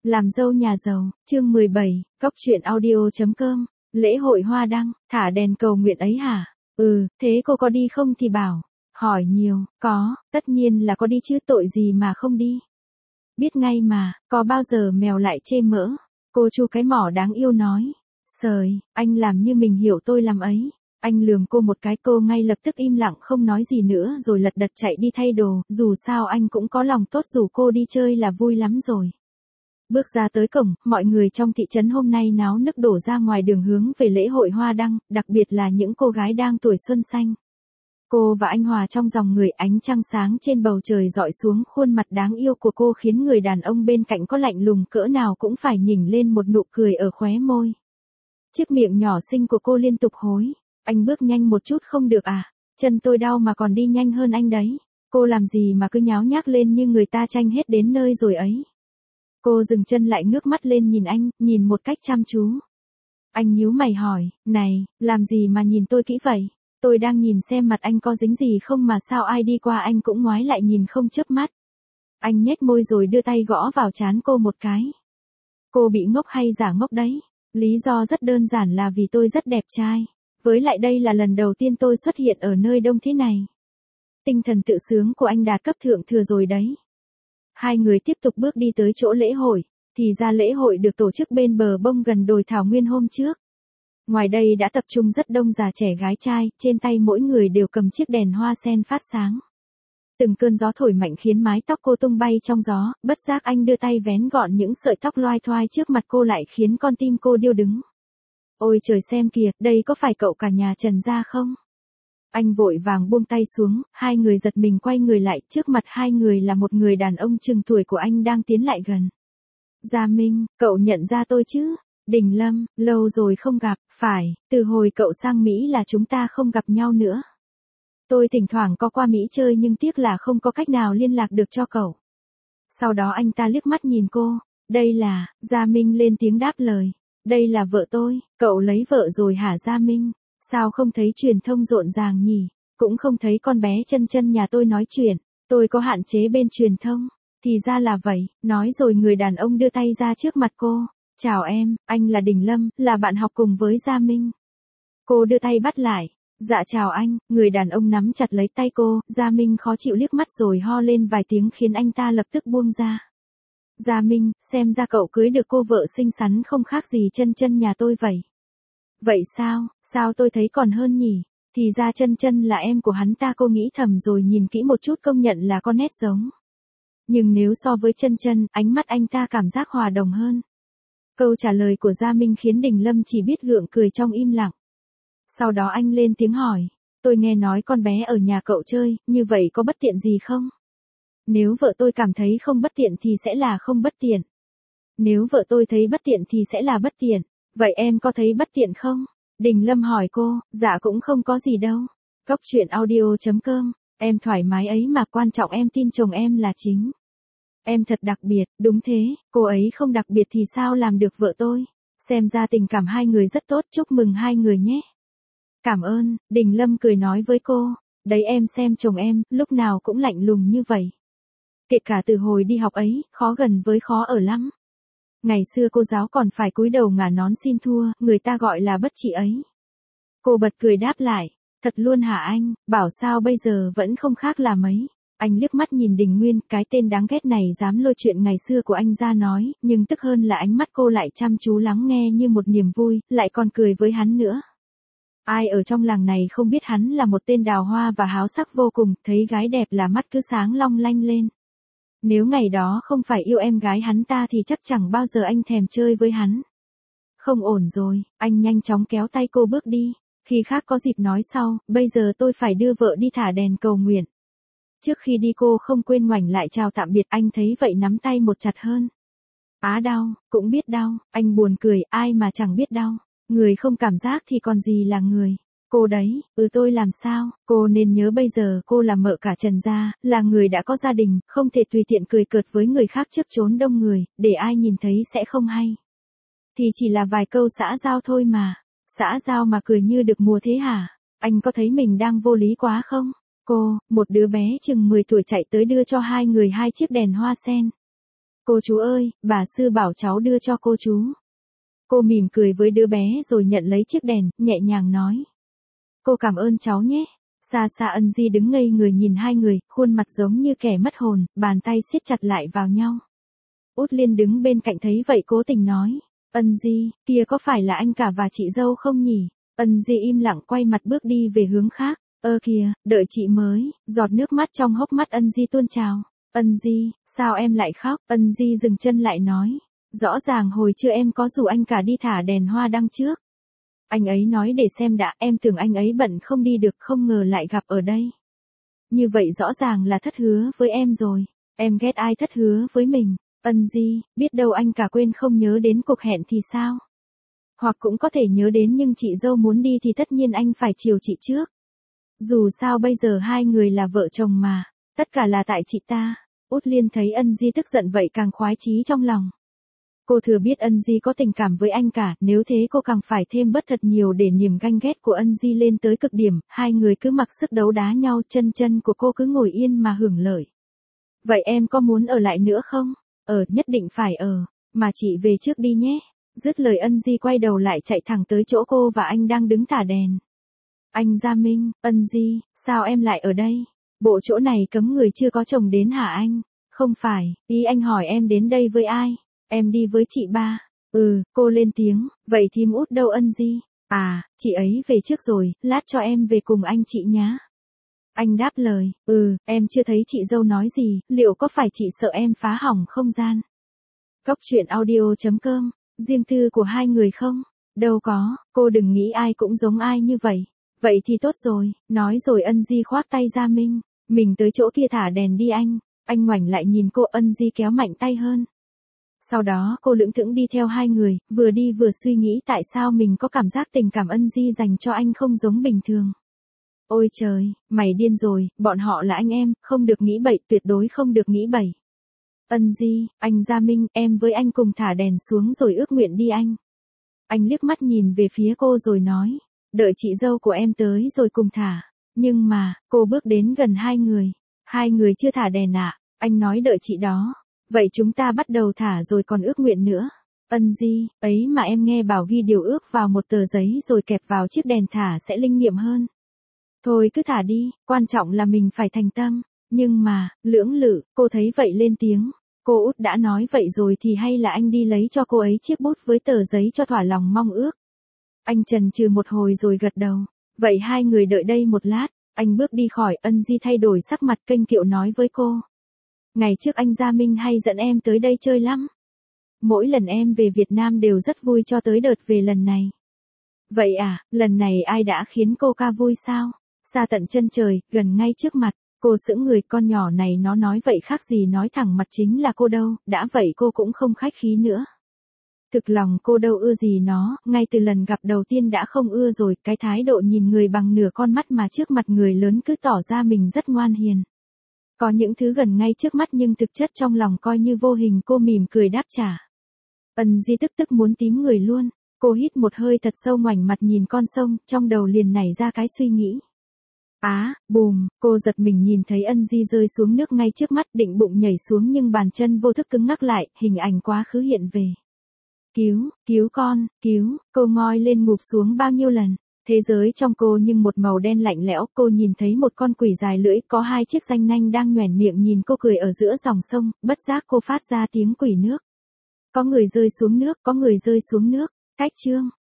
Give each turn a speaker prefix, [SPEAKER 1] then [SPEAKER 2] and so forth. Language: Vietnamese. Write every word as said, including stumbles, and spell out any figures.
[SPEAKER 1] Làm dâu nhà giàu, chương mười bảy, cóc truyện audio chấm com, lễ hội hoa đăng, thả đèn cầu nguyện ấy hả? Ừ, thế cô có đi không thì bảo. Hỏi nhiều, có, tất nhiên là có đi chứ, tội gì mà không đi. Biết ngay mà, có bao giờ mèo lại chê mỡ. Cô chu cái mỏ đáng yêu nói. Sời, anh làm như mình hiểu tôi làm ấy. Anh lườm cô một cái, cô ngay lập tức im lặng không nói gì nữa rồi lật đật chạy đi thay đồ, dù sao anh cũng có lòng tốt, rủ cô đi chơi là vui lắm rồi. Bước ra tới cổng, mọi người trong thị trấn hôm nay náo nức đổ ra ngoài đường hướng về lễ hội hoa đăng, đặc biệt là những cô gái đang tuổi xuân xanh. Cô và anh hòa trong dòng người, ánh trăng sáng trên bầu trời dọi xuống khuôn mặt đáng yêu của cô khiến người đàn ông bên cạnh có lạnh lùng cỡ nào cũng phải nhỉnh lên một nụ cười ở khóe môi. Chiếc miệng nhỏ xinh của cô liên tục hối. Anh bước nhanh một chút không được à? Chân tôi đau mà còn đi nhanh hơn anh đấy. Cô làm gì mà cứ nháo nhác lên như người ta tranh hết đến nơi rồi ấy. Cô dừng chân lại ngước mắt lên nhìn anh, nhìn một cách chăm chú. Anh nhíu mày hỏi, này, làm gì mà nhìn tôi kỹ vậy? Tôi đang nhìn xem mặt anh có dính gì không mà sao ai đi qua anh cũng ngoái lại nhìn không chớp mắt. Anh nhếch môi rồi đưa tay gõ vào trán cô một cái. Cô bị ngốc hay giả ngốc đấy? Lý do rất đơn giản là vì tôi rất đẹp trai. Với lại đây là lần đầu tiên tôi xuất hiện ở nơi đông thế này. Tinh thần tự sướng của anh đạt cấp thượng thừa rồi đấy. Hai người tiếp tục bước đi tới chỗ lễ hội, thì ra lễ hội được tổ chức bên bờ bông gần đồi thảo nguyên hôm trước. Ngoài đây đã tập trung rất đông già trẻ gái trai, trên tay mỗi người đều cầm chiếc đèn hoa sen phát sáng. Từng cơn gió thổi mạnh khiến mái tóc cô tung bay trong gió, bất giác anh đưa tay vén gọn những sợi tóc loai thoai trước mặt cô lại khiến con tim cô điêu đứng. Ôi trời xem kìa, đây có phải cậu cả nhà Trần gia không? Anh vội vàng buông tay xuống, hai người giật mình quay người lại, trước mặt hai người là một người đàn ông chừng tuổi của anh đang tiến lại gần. Gia Minh, cậu nhận ra tôi chứ? Đình Lâm, lâu rồi không gặp, phải, từ hồi cậu sang Mỹ là chúng ta không gặp nhau nữa. Tôi thỉnh thoảng có qua Mỹ chơi nhưng tiếc là không có cách nào liên lạc được cho cậu. Sau đó anh ta liếc mắt nhìn cô, đây là, Gia Minh lên tiếng đáp lời. Đây là vợ tôi, cậu lấy vợ rồi hả Gia Minh? Sao không thấy truyền thông rộn ràng nhỉ? Cũng không thấy con bé Chân Chân nhà tôi nói chuyện, tôi có hạn chế bên truyền thông. Thì ra là vậy, nói rồi người đàn ông đưa tay ra trước mặt cô. Chào em, anh là Đình Lâm, là bạn học cùng với Gia Minh. Cô đưa tay bắt lại. Dạ chào anh, người đàn ông nắm chặt lấy tay cô, Gia Minh khó chịu liếc mắt rồi ho lên vài tiếng khiến anh ta lập tức buông ra. Gia Minh, xem ra cậu cưới được cô vợ xinh xắn không khác gì Chân Chân nhà tôi vậy. Vậy sao, sao tôi thấy còn hơn nhỉ? Thì ra Chân Chân là em của hắn ta, cô nghĩ thầm rồi nhìn kỹ một chút công nhận là có nét giống. Nhưng nếu so với Chân Chân, ánh mắt anh ta cảm giác hòa đồng hơn. Câu trả lời của Gia Minh khiến Đình Lâm chỉ biết gượng cười trong im lặng. Sau đó anh lên tiếng hỏi, tôi nghe nói con bé ở nhà cậu chơi, như vậy có bất tiện gì không? Nếu vợ tôi cảm thấy không bất tiện thì sẽ là không bất tiện. Nếu vợ tôi thấy bất tiện thì sẽ là bất tiện. Vậy em có thấy bất tiện không? Đình Lâm hỏi cô, dạ cũng không có gì đâu. Cóc truyện audio chấm com, em thoải mái ấy mà, quan trọng em tin chồng em là chính. Em thật đặc biệt, đúng thế, cô ấy không đặc biệt thì sao làm được vợ tôi? Xem ra tình cảm hai người rất tốt, chúc mừng hai người nhé. Cảm ơn, Đình Lâm cười nói với cô, đấy em xem chồng em, lúc nào cũng lạnh lùng như vậy. Kể cả từ hồi đi học ấy, khó gần với khó ở lắm. Ngày xưa cô giáo còn phải cúi đầu ngả nón xin thua, người ta gọi là bất trị ấy. Cô bật cười đáp lại, thật luôn hả anh, bảo sao bây giờ vẫn không khác là mấy. Anh liếc mắt nhìn Đình Nguyên, cái tên đáng ghét này dám lôi chuyện ngày xưa của anh ra nói, nhưng tức hơn là ánh mắt cô lại chăm chú lắng nghe như một niềm vui, lại còn cười với hắn nữa. Ai ở trong làng này không biết hắn là một tên đào hoa và háo sắc vô cùng, thấy gái đẹp là mắt cứ sáng long lanh lên. Nếu ngày đó không phải yêu em gái hắn ta thì chắc chẳng bao giờ anh thèm chơi với hắn. Không ổn rồi, anh nhanh chóng kéo tay cô bước đi, khi khác có dịp nói sau, bây giờ tôi phải đưa vợ đi thả đèn cầu nguyện. Trước khi đi cô không quên ngoảnh lại chào tạm biệt, anh thấy vậy nắm tay một chặt hơn. Á đau, cũng biết đau, anh buồn cười, ai mà chẳng biết đau. Người không cảm giác thì còn gì là người. Cô đấy, ừ tôi làm sao, cô nên nhớ bây giờ cô là mợ cả Trần gia, là người đã có gia đình, không thể tùy tiện cười cợt với người khác trước chốn đông người, để ai nhìn thấy sẽ không hay. Thì chỉ là vài câu xã giao thôi mà, xã giao mà cười như được mùa thế hả? Anh có thấy mình đang vô lý quá không? Cô, một đứa bé chừng mười tuổi chạy tới đưa cho hai người hai chiếc đèn hoa sen. Cô chú ơi, bà Sư bảo cháu đưa cho cô chú. Cô mỉm cười với đứa bé rồi nhận lấy chiếc đèn, nhẹ nhàng nói. Cô cảm ơn cháu nhé. Xa xa Ân Di đứng ngây người nhìn hai người, khuôn mặt giống như kẻ mất hồn, bàn tay siết chặt lại vào nhau. Út Liên đứng bên cạnh thấy vậy cố tình nói. Ân Di, kia có phải là anh cả và chị dâu không nhỉ? Ân Di im lặng quay mặt bước đi về hướng khác. Ơ kìa, đợi chị mới, giọt nước mắt trong hốc mắt Ân Di tuôn trào. Ân Di, sao em lại khóc? Ân Di dừng chân lại nói. Rõ ràng hồi trưa em có rủ anh cả đi thả đèn hoa đăng trước. Anh ấy nói để xem đã, em tưởng anh ấy bận không đi được, không ngờ lại gặp ở đây. Như vậy rõ ràng là thất hứa với em rồi. Em ghét ai thất hứa với mình. Ân Di, biết đâu anh cả quên không nhớ đến cuộc hẹn thì sao? Hoặc cũng có thể nhớ đến nhưng chị dâu muốn đi thì tất nhiên anh phải chiều chị trước. Dù sao bây giờ hai người là vợ chồng mà, tất cả là tại chị ta. Út Liên thấy Ân Di tức giận vậy càng khoái chí trong lòng. Cô thừa biết Ân Di có tình cảm với anh cả, nếu thế cô càng phải thêm bớt thật nhiều để niềm ganh ghét của Ân Di lên tới cực điểm, hai người cứ mặc sức đấu đá nhau, chân chân của cô cứ ngồi yên mà hưởng lợi. Vậy em có muốn ở lại nữa không? Ở, nhất định phải ở, mà chị về trước đi nhé. Dứt lời Ân Di quay đầu lại chạy thẳng tới chỗ cô và anh đang đứng thả đèn. Anh Gia Minh, Ân Di, sao em lại ở đây? Bộ chỗ này cấm người chưa có chồng đến hả anh? Không phải, ý anh hỏi em đến đây với ai? Em đi với chị ba. Ừ, cô lên tiếng, vậy thím Út đâu Ân Di? À, chị ấy về trước rồi, lát cho em về cùng anh chị nhá. Anh đáp lời, ừ, em chưa thấy chị dâu nói gì, liệu có phải chị sợ em phá hỏng không gian? Cóc truyện audio chấm com, riêng tư của hai người không? Đâu có, cô đừng nghĩ ai cũng giống ai như vậy. Vậy thì tốt rồi, nói rồi Ân Di khoác tay Gia Minh, mình tới chỗ kia thả đèn đi anh. Anh ngoảnh lại nhìn cô, Ân Di kéo mạnh tay hơn. Sau đó cô lững thững đi theo hai người, vừa đi vừa suy nghĩ tại sao mình có cảm giác tình cảm Ân Di dành cho anh không giống bình thường. Ôi trời, mày điên rồi, bọn họ là anh em, không được nghĩ bậy, tuyệt đối không được nghĩ bậy. Ân Di, anh Gia Minh, em với anh cùng thả đèn xuống rồi ước nguyện đi anh. Anh liếc mắt nhìn về phía cô rồi nói, đợi chị dâu của em tới rồi cùng thả. Nhưng mà, cô bước đến gần hai người. Hai người chưa thả đèn ạ, anh nói đợi chị đó. Vậy chúng ta bắt đầu thả rồi còn ước nguyện nữa. Ân Di, ấy mà em nghe bảo ghi điều ước vào một tờ giấy rồi kẹp vào chiếc đèn thả sẽ linh nghiệm hơn. Thôi cứ thả đi, quan trọng là mình phải thành tâm. Nhưng mà, lưỡng lự, cô thấy vậy lên tiếng. Cô Út đã nói vậy rồi thì hay là anh đi lấy cho cô ấy chiếc bút với tờ giấy cho thỏa lòng mong ước. Anh chần chừ một hồi rồi gật đầu. Vậy hai người đợi đây một lát. Anh bước đi khỏi, Ân Di thay đổi sắc mặt kênh kiệu nói với cô. Ngày trước anh Gia Minh hay dẫn em tới đây chơi lắm. Mỗi lần em về Việt Nam đều rất vui cho tới đợt về lần này. Vậy à, lần này ai đã khiến cô ca vui sao? Xa tận chân trời, gần ngay trước mặt, cô sững người, con nhỏ này nó nói vậy khác gì nói thẳng mặt chính là cô đâu, đã vậy cô cũng không khách khí nữa. Thực lòng cô đâu ưa gì nó, ngay từ lần gặp đầu tiên đã không ưa rồi, cái thái độ nhìn người bằng nửa con mắt mà trước mặt người lớn cứ tỏ ra mình rất ngoan hiền. Có những thứ gần ngay trước mắt nhưng thực chất trong lòng coi như vô hình, cô mỉm cười đáp trả. Ân Di tức tức muốn tím người luôn, cô hít một hơi thật sâu ngoảnh mặt nhìn con sông, trong đầu liền nảy ra cái suy nghĩ. Á, à, bùm, cô giật mình nhìn thấy Ân Di rơi xuống nước ngay trước mắt, định bụng nhảy xuống nhưng bàn chân vô thức cứng ngắc lại, hình ảnh quá khứ hiện về. Cứu, cứu con, cứu, cô ngoi lên ngụp xuống bao nhiêu lần. Thế giới trong cô nhưng một màu đen lạnh lẽo, cô nhìn thấy một con quỷ dài lưỡi có hai chiếc răng nanh đang nhoẻn miệng nhìn cô cười ở giữa dòng sông, bất giác cô phát ra tiếng quỷ nước. Có người rơi xuống nước, có người rơi xuống nước, cách chương.